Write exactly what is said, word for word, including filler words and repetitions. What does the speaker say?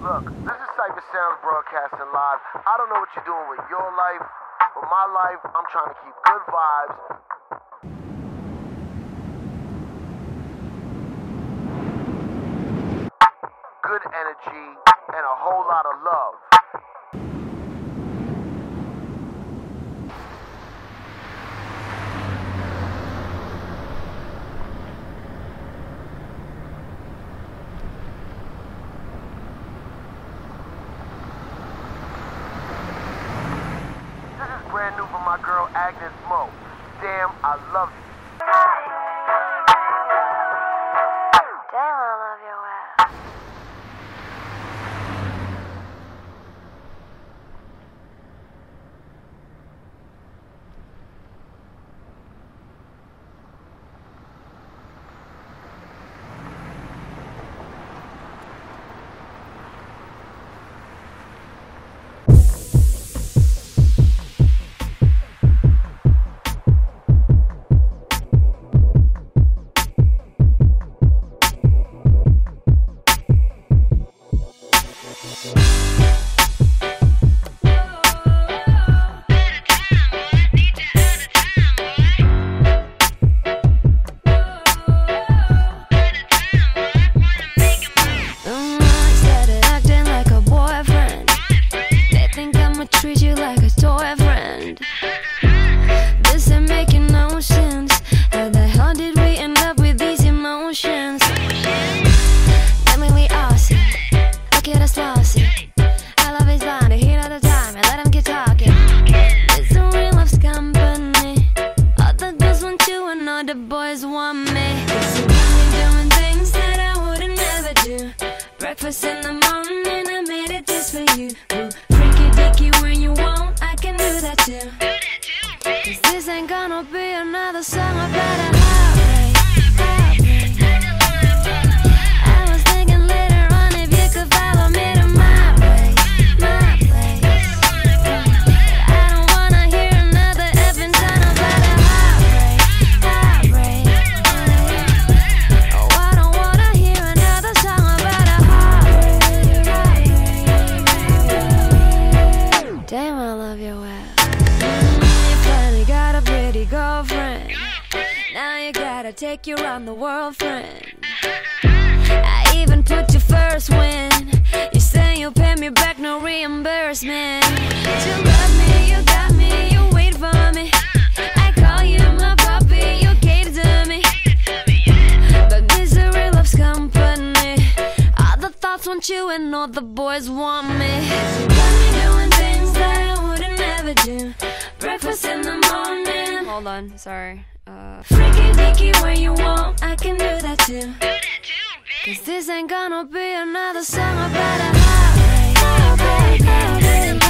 Look, this is Cypher Sounds broadcasting live. I don't know what you're doing with your life, but my life, I'm trying to keep good vibes. Good energy, and a whole lot of love. This is brand new for my girl Agnes Mo. Damn, I love you. Damn, I love your ass. Treat you like a toy friend. This ain't making no sense. How the hell did we end up with these emotions? Emily awesome, look at us flossy. I love his line, he know the time, and let him keep talking. It's a real love's company. All the girls want you and all the boys want me. So I'm doing things that I wouldn't never do. Breakfast in the morning, I made it just for you. Ooh. When you want, I can do that too. Cause this ain't gonna be another song about a heartbreak, heartbreak. I was thinking later on if you could follow me to my place, my place. I don't wanna hear another effing song about a heartbreak, heartbreak. Oh, I don't wanna hear another song about a heartbreak, heartbreak. Damn, I love your ass. You finally got a pretty girlfriend. Now you gotta take you around the world, friend. I even put you first when you say you'll pay me back, no reimbursement. You love me, you got me, you wait for me. I call you my puppy, you cater to me. But misery loves company. All the thoughts want you and all the boys want me. You got me doing things that I wouldn't never do. Breakfast in the morning. Hold on, sorry. Uh, Freaky dicky when you want, I can do that too. Cause this ain't gonna be another song about a heartbreak, heartbreak, heartbreak.